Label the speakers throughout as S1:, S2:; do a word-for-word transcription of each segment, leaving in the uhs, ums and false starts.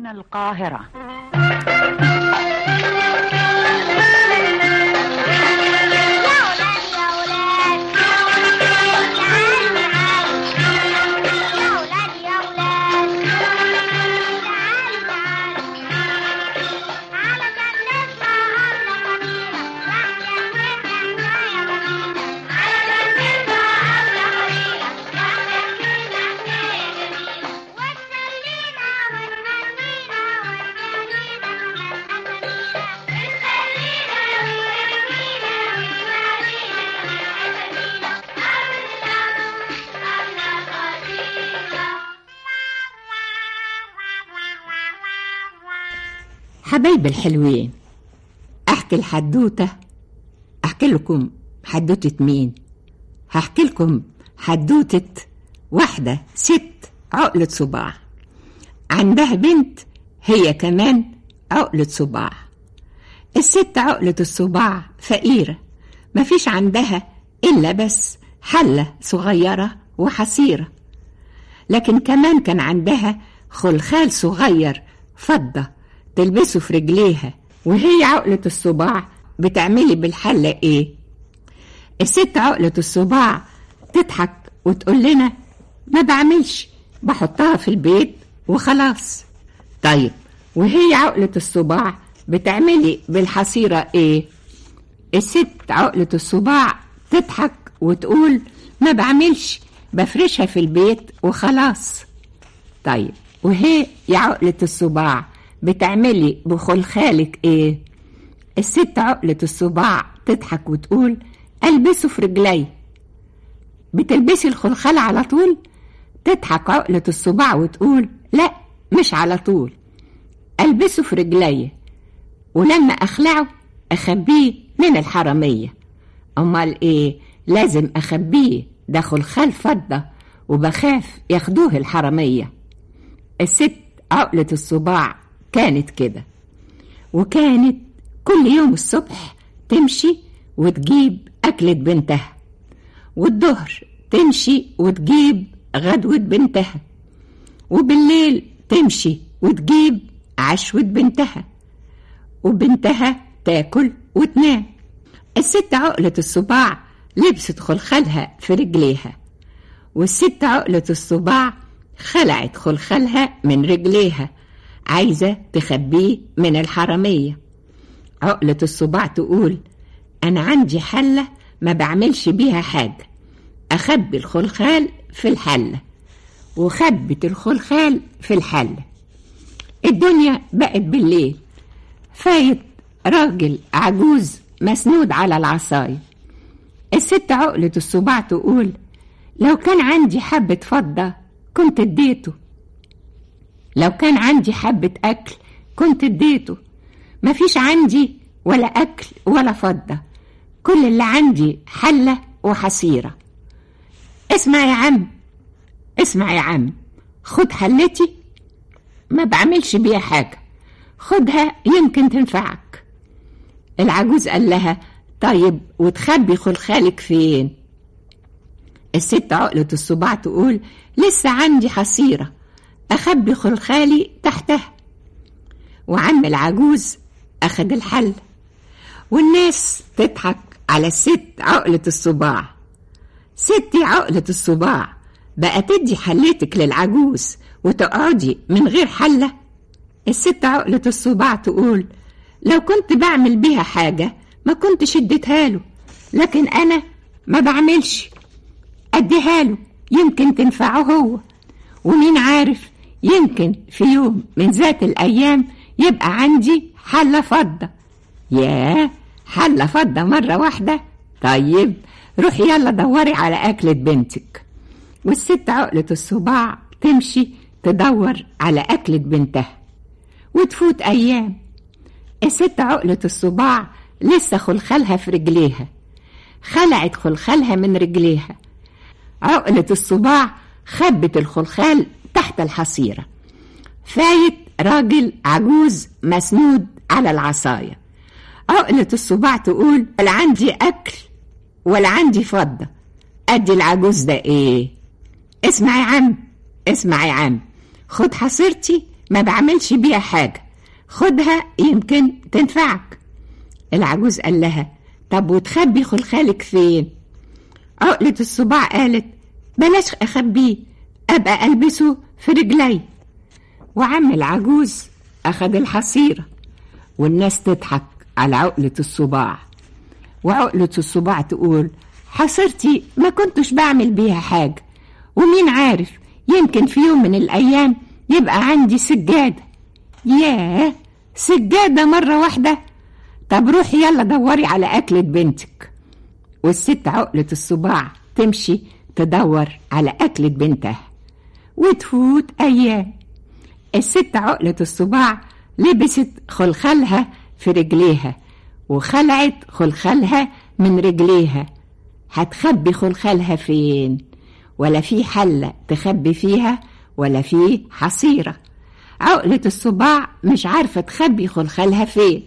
S1: هنا القاهرة.
S2: حبايب الحلوين، احكي الحدوته. احكي لكم حدوته مين؟ هحكي لكم حدوته واحده ست عقله صباع، عندها بنت هي كمان عقله صباع. الست عقله الصباع فقيره، مفيش عندها الا بس حله صغيره وحصيره، لكن كمان كان عندها خلخال صغير فضه تلبسه في رجليها. وهي عقلة الصباع بتعملي بالحلة ايه؟ الست عقلة الصباع تضحك وتقول لنا ما بعملش، بحطها في البيت وخلاص. طيب وهي عقلة الصباع بتعملي بالحصيرة ايه؟ الست عقلة الصباع تضحك وتقول ما بعملش، بفرشها في البيت وخلاص. طيب وهي عقلة الصباع بتعملي بخلخالك ايه؟ الست عقلة الصباع تضحك وتقول البسه في رجلي. بتلبسي الخلخال على طول؟ تضحك عقلة الصباع وتقول لا مش على طول، البسه في رجلي، ولما اخلعه اخبيه من الحرامية. امال ايه؟ لازم اخبيه، ده خلخال فضة وبخاف ياخدوه الحرامية. الست عقلة الصباع كانت كده، وكانت كل يوم الصبح تمشي وتجيب أكلة بنتها، والظهر تمشي وتجيب غدوة بنتها، وبالليل تمشي وتجيب عشوة بنتها، وبنتها تاكل وتنام. الست عقلة الصباع لبست خلخلها في رجليها، والست عقلة الصباع خلعت خلخلها من رجليها، عايزة تخبيه من الحرامية. عقلة الصباع تقول أنا عندي حلة ما بعملش بيها حاجة، أخبي الخلخال في الحلة، وخبت الخلخال في الحلة. الدنيا بقت بالليل، فايت راجل عجوز مسنود على العصاية. الست عقلة الصباع تقول لو كان عندي حبة فضة كنت اديته، لو كان عندي حبة أكل كنت اديته، مفيش عندي ولا أكل ولا فضة، كل اللي عندي حلة وحصيرة. اسمع يا عم، اسمع يا عم، خد حلتي ما بعملش بيها حاجة، خدها يمكن تنفعك. العجوز قال لها طيب وتخبي خلخالك فين؟ الست عقلة الصباع تقول لسه عندي حصيرة، أخبي خلخالي تحتها. وعم العجوز أخد الحل، والناس تضحك على الست عقلة الصباع. ستي عقلة الصباع بقى تدي حلتك للعجوز وتقعدي من غير حلة؟ الست عقلة الصباع تقول لو كنت بعمل بيها حاجة ما كنت شدتها له، لكن أنا ما بعملش، أديها له يمكن تنفعه هو، ومين عارف يمكن في يوم من ذات الأيام يبقى عندي حلة فضة. ياه، حلة فضة مرة واحدة؟ طيب روحي يلا دوري على أكلة بنتك. والست عقلة الصباع تمشي تدور على أكلة بنتها، وتفوت أيام. الست عقلة الصباع لسه خلخلها في رجليها، خلعت خلخلها من رجليها. عقلة الصباع خبت الخلخال تحت الحصيرة. فايت راجل عجوز مسنود على العصاية. عقلة الصباع تقول ولا عندي أكل ولا عندي فضة، أدي العجوز ده إيه؟ اسمع يا عم، اسمع يا عم، خد حصيرتي ما بعملش بيها حاجة، خدها يمكن تنفعك. العجوز قال لها طب وتخبي خلخالك فين؟ عقلة الصباع قالت بلاش أخبيه، أبقى ألبسه في رجلي. وعم العجوز أخد الحصيرة، والناس تضحك على عقلة الصباع، وعقلة الصباع تقول حصيرتي ما كنتش بعمل بيها حاجة، ومين عارف يمكن في يوم من الأيام يبقى عندي سجادة. ياه، سجادة مرة واحدة؟ طب روحي يلا دوري على أكلة بنتك. والست عقلة الصباع تمشي تدور على أكلة بنتها، وتفوت أيام. الست عقلة الصباع لبست خلخلها في رجليها، وخلعت خلخلها من رجليها. هتخبي خلخلها فين؟ ولا في حلة تخبي فيها، ولا في حصيرة. عقلة الصباع مش عارفة تخبي خلخلها فين.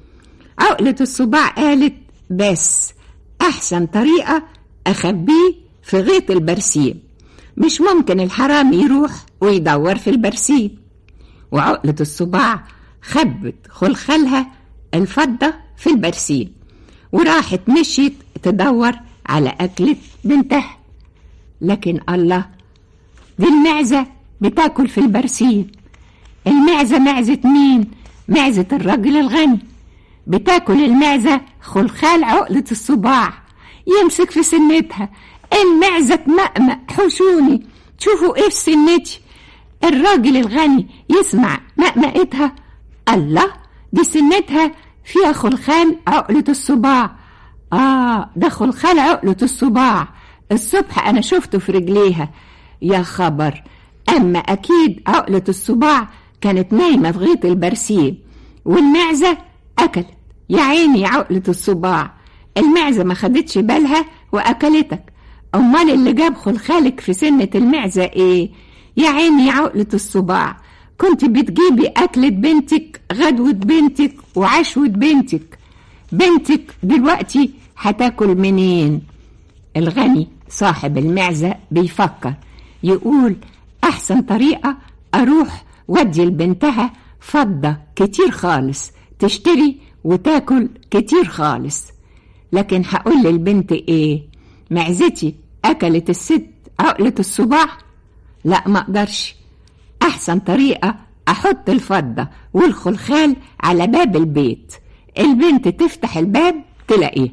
S2: عقلة الصباع قالت بس أحسن طريقة أخبيه في غيط البرسيم، مش ممكن الحرام يروح ويدور في البرسيم. وعقلة الصباع خبت خلخلها الفضة في البرسيم، وراحت مشيت تدور على أكلة بنتها. لكن الله، دي المعزة بتاكل في البرسيم. المعزة معزة مين؟ معزة الراجل الغني. بتاكل المعزة خلخال عقلة الصباع. يمسك في سنتها، المعزة تمأمأ حشوني، تشوفوا ايه في سنتي. الراجل الغني يسمع مأمأتها، الله، دي سنتها فيها خلخال عقلة الصباع. آه، ده خلخال عقلة الصباع، الصبح أنا شفته في رجليها. يا خبر، أما أكيد عقلة الصباع كانت نايمة في غيط البرسيم، والمعزة أكلت. يا عيني يا عقلة الصباع، المعزة ما خدتش بالها وأكلتك. أمال اللي جاب خلخالك في سنة المعزة إيه؟ يا عيني يا عقلة الصباع، كنت بتجيبي أكلة بنتك، غدوة بنتك، وعشوة بنتك. بنتك دلوقتي هتاكل منين؟ الغني صاحب المعزة بيفكر، يقول أحسن طريقة أروح ودي لبنتها فضة كتير خالص تشتري وتاكل كتير خالص. لكن هقول للبنت إيه؟ معزتي أكلت الست عقلة الصباع؟ لا، ما أقدرش. أحسن طريقة أحط الفضة والخلخال على باب البيت، البنت تفتح الباب تلاقيه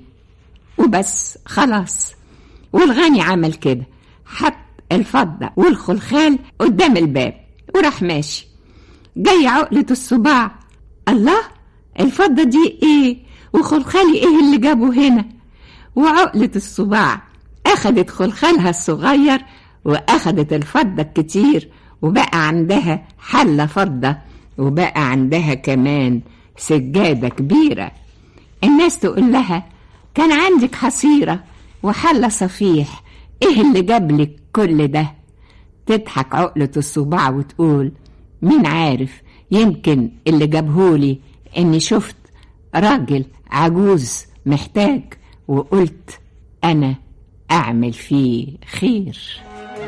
S2: وبس، خلاص. والغني عمل كده، حط الفضة والخلخال قدام الباب وراح ماشي. جاي عقلة الصباع، الله، الفضة دي ايه وخلخالي ايه اللي جابه هنا؟ وعقلة الصباع اخدت خلخالها الصغير واخدت الفضة الكتير، وبقى عندها حلة فضة، وبقى عندها كمان سجادة كبيرة. الناس تقول لها كان عندك حصيرة وحلة صفيح، ايه اللي جابلك كل ده؟ تضحك عقلة الصباع وتقول مين عارف، يمكن اللي جابهولي اني شفت راجل عجوز محتاج وقلت انا اعمل فيه خير.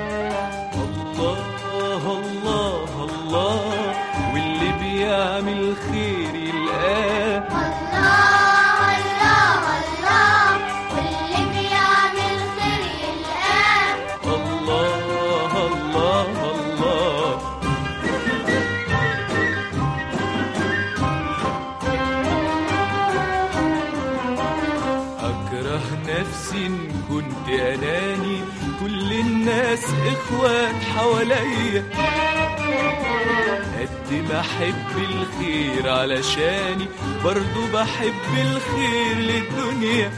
S1: الله الله الله، واللي بيعمل خير يلقاه.
S3: الله الله الله، واللي بيعمل خير يلقاه.
S1: الله الله الله، أكره نفسي إن كنت أناني، كل الناس إخوات حواليا، قد ما أحب الخير علشاني برضو بحب الخير للدنيا.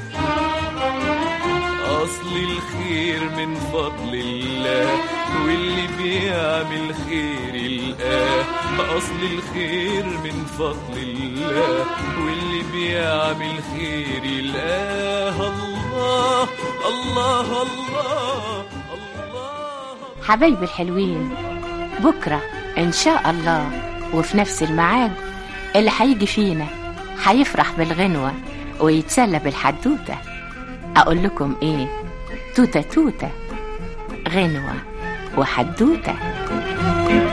S1: أصل الخير من فضل الله، واللي بيعمل خير يلقاه. أصل الخير من فضل الله، واللي بيعمل خير يلقاه. الله الله الله الله.
S4: حبايبي الحلوين، بكرة إن شاء الله وفي نفس الميعاد اللي هيجي فينا هيفرح بالغنوة ويتسلى بالحدوتة. أقول لكم إيه؟ توتة توتة، غنوة وحدوتة.